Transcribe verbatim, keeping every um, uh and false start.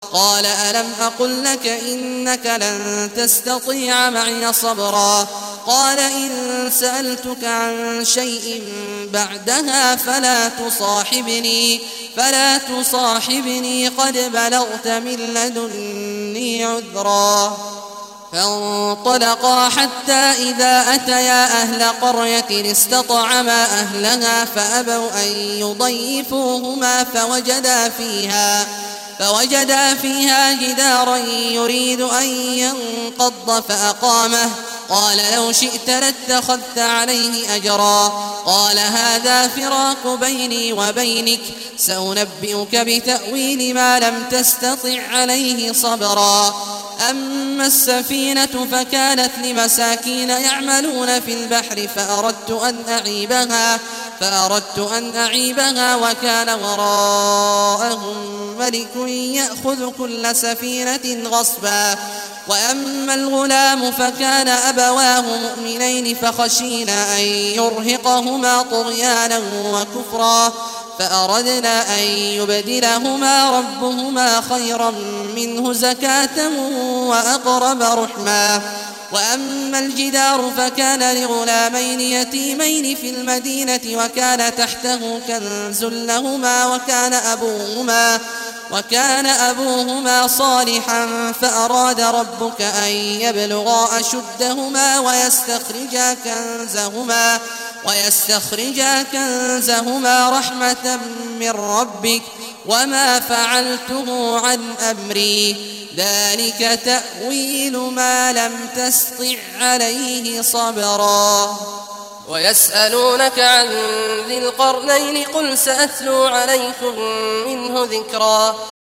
قال ألم أقل لك إنك لن تستطيع معي صبرا قال إن سألتك عن شيء بعدها فلا تصاحبني فلا تصاحبني قد بلغت من لدني عذرا فانطلقا حتى إذا أتيا أهل قرية استطعما أهلها فأبوا أن يضيفوهما فوجدا فيها فوجدا فيها جدارا يريد أن ينقض فأقامه قال لو شئت لاتخذت عليه أجرا قال هذا فراق بيني وبينك سأنبئك بتأويل ما لم تستطع عليه صبرا أما السفينة فكانت لمساكين يعملون في البحر فأردت أن أعيبها فأردت أن أعيبها وكان وراءهم ملك يأخذ كل سفينة غصبا وأما الغلام فكان أبواه مؤمنين فخشينا أن يرهقهما طغيانا وكفرا فأردنا أن يبدلهما ربهما خيرا منه زكاة وأقرب رحما وأما الجدار فكان لغلامين يتيمين في المدينة وكان تحته كنز لهما وكان أبوهما وكان أبوهما صالحا فأراد ربك أن يبلغا أشدهما ويستخرجا كنزهما ويستخرجا كنزهما رحمة من ربك وما فعلته عن أمري ذلك تأويل ما لم تسطع عليه صبرا ويسألونك عن ذي القرنين قل سأتلو عليكم منه ذكرا